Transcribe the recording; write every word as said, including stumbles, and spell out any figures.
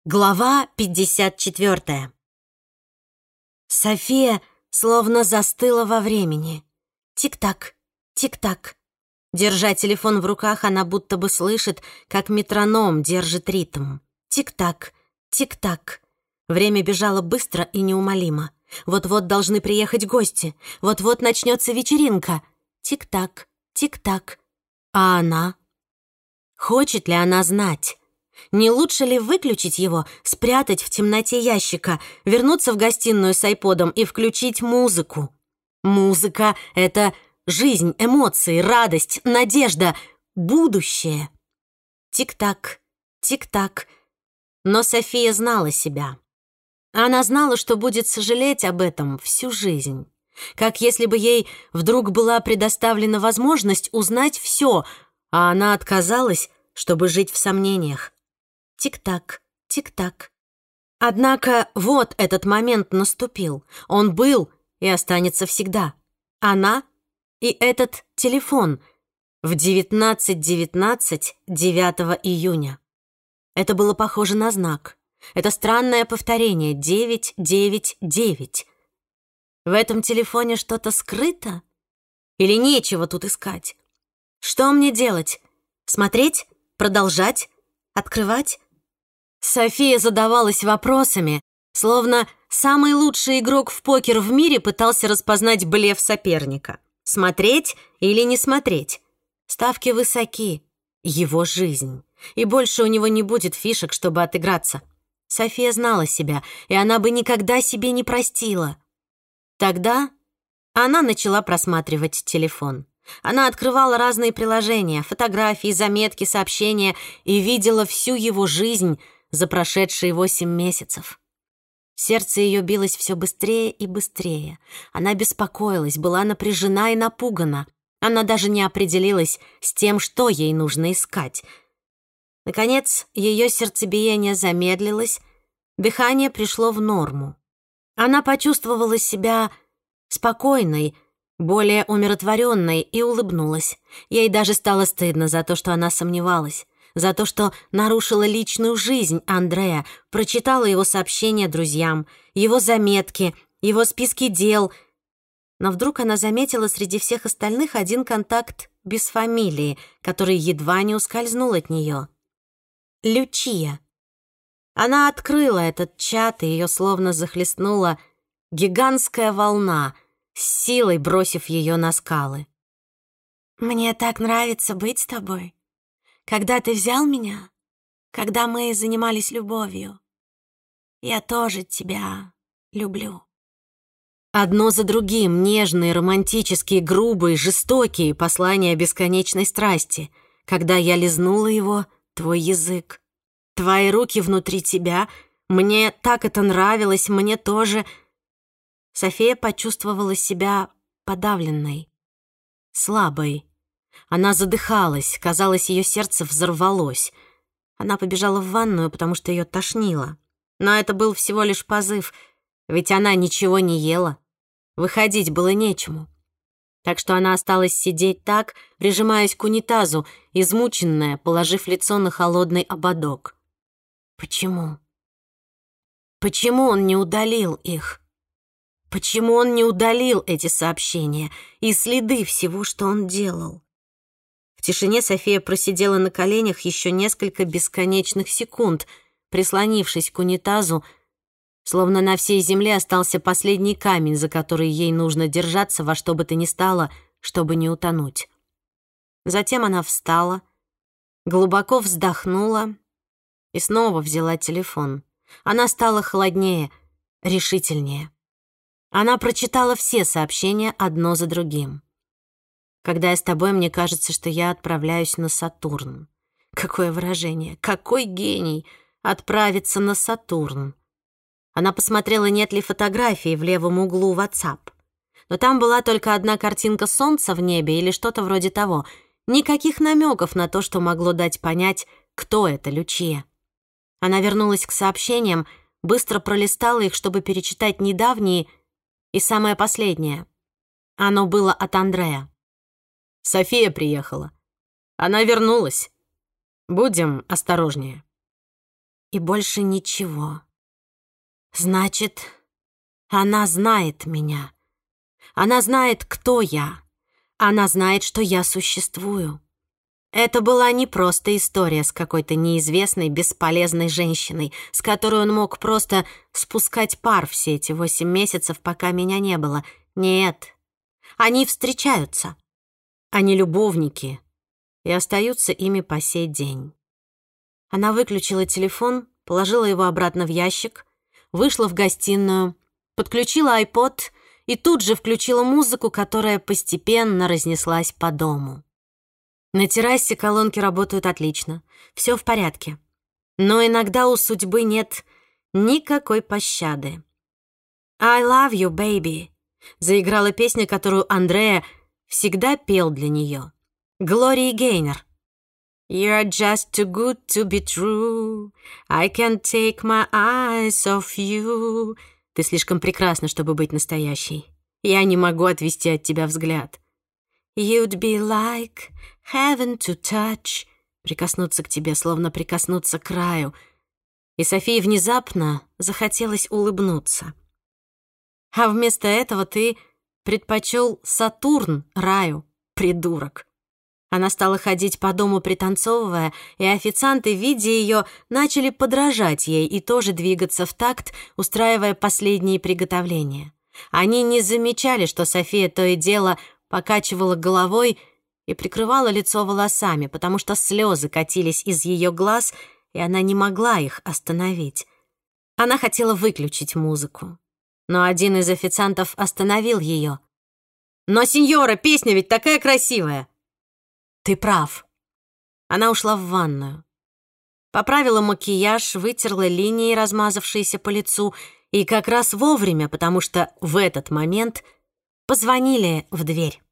Глава пятьдесят четвёртая. София словно застыла во времени. Тик-так, тик-так. Держа телефон в руках, она будто бы слышит, как метроном держит ритм. Тик-так, тик-так. Время бежало быстро и неумолимо. Вот-вот должны приехать гости. Вот-вот начнется вечеринка. Тик-так, тик-так. А она? Хочет ли она знать? Не лучше ли выключить его, спрятать в темноте ящика, вернуться в гостиную с айподом и включить музыку? Музыка — это жизнь, эмоции, радость, надежда, будущее. Тик-так, тик-так. Но София знала себя. Она знала, что будет сожалеть об этом всю жизнь. Как если бы ей вдруг была предоставлена возможность узнать все, а она отказалась, чтобы жить в сомнениях. Тик-так, тик-так. Однако вот этот момент наступил. Он был и останется всегда. Она и этот телефон в девятнадцать девятнадцать девятого июня. Это было похоже на знак. Это странное повторение девять девять девять. В этом телефоне что-то скрыто? Или нечего тут искать? Что мне делать? Смотреть? Продолжать? Открывать? София задавалась вопросами, словно самый лучший игрок в покер в мире пытался распознать блеф соперника. Смотреть или не смотреть? Ставки высоки. Его жизнь. И больше у него не будет фишек, чтобы отыграться. София знала себя, и она бы никогда себе не простила. Тогда она начала просматривать телефон. Она открывала разные приложения, фотографии, заметки, сообщения и видела всю его жизнь за прошедшие восемь месяцев. Сердце ее билось все быстрее и быстрее. Она беспокоилась, была напряжена и напугана. Она даже не определилась с тем, что ей нужно искать. Наконец, ее сердцебиение замедлилось, дыхание пришло в норму. Она почувствовала себя спокойной, более умиротворенной и улыбнулась. Ей даже стало стыдно за то, что она сомневалась, за то, что нарушила личную жизнь Андрея, прочитала его сообщения друзьям, его заметки, его списки дел. Но вдруг она заметила среди всех остальных один контакт без фамилии, который едва не ускользнул от нее. Лючия. Она открыла этот чат, и ее словно захлестнула гигантская волна, с силой бросив ее на скалы. «Мне так нравится быть с тобой. Когда ты взял меня, когда мы занимались любовью, я тоже тебя люблю». Одно за другим нежные, романтические, грубые, жестокие послания бесконечной страсти. Когда я лизнула его, твой язык, твои руки внутри тебя, мне так это нравилось, мне тоже. София почувствовала себя подавленной, слабой. Она задыхалась, казалось, ее сердце взорвалось. Она побежала в ванную, потому что ее тошнило. Но это был всего лишь позыв, ведь она ничего не ела. Выходить было нечему. Так что она осталась сидеть так, прижимаясь к унитазу, измученная, положив лицо на холодный ободок. Почему? Почему он не удалил их? Почему он не удалил эти сообщения и следы всего, что он делал? В тишине София просидела на коленях еще несколько бесконечных секунд, прислонившись к унитазу, словно на всей земле остался последний камень, за который ей нужно держаться во что бы то ни стало, чтобы не утонуть. Затем она встала, глубоко вздохнула и снова взяла телефон. Она стала холоднее, решительнее. Она прочитала все сообщения одно за другим. «Когда я с тобой, мне кажется, что я отправляюсь на Сатурн». Какое выражение! Какой гений! Отправиться на Сатурн. Она посмотрела, нет ли фотографии в левом углу WhatsApp. Но там была только одна картинка солнца в небе или что-то вроде того. Никаких намеков на то, что могло дать понять, кто это Лючия. Она вернулась к сообщениям, быстро пролистала их, чтобы перечитать недавние и самое последнее. Оно было от Андрея. «София приехала. Она вернулась. Будем осторожнее». и больше ничего. Значит, она знает меня. Она знает, кто я. Она знает, что я существую. Это была не просто история с какой-то неизвестной, бесполезной женщиной, с которой он мог просто спускать пар все эти восемь месяцев, пока меня не было. Нет, они встречаются. Они любовники и остаются ими по сей день. Она выключила телефон, положила его обратно в ящик, вышла в гостиную, подключила айпод и тут же включила музыку, которая постепенно разнеслась по дому. На террасе колонки работают отлично, все в порядке. Но иногда у судьбы нет никакой пощады. «I love you, baby», — заиграла песня, которую Андреа всегда пел для нее. Глории Гейнер. «You're just too good to be true. I can't take my eyes off you». Ты слишком прекрасна, чтобы быть настоящей. Я не могу отвести от тебя взгляд. «You'd be like heaven to touch». Прикоснуться к тебе, словно прикоснуться к раю. И Софии внезапно захотелось улыбнуться. А вместо этого ты предпочел Сатурн раю, придурок. Она стала ходить по дому, пританцовывая, и официанты, видя ее, начали подражать ей и тоже двигаться в такт, устраивая последние приготовления. Они не замечали, что София то и дело покачивала головой и прикрывала лицо волосами, потому что слезы катились из ее глаз, и она не могла их остановить. Она хотела выключить музыку, но один из официантов остановил ее. «Но, сеньора, песня ведь такая красивая!» «Ты прав». Она ушла в ванную. Поправила макияж, вытерла линии, размазавшиеся по лицу, и как раз вовремя, потому что в этот момент позвонили в дверь.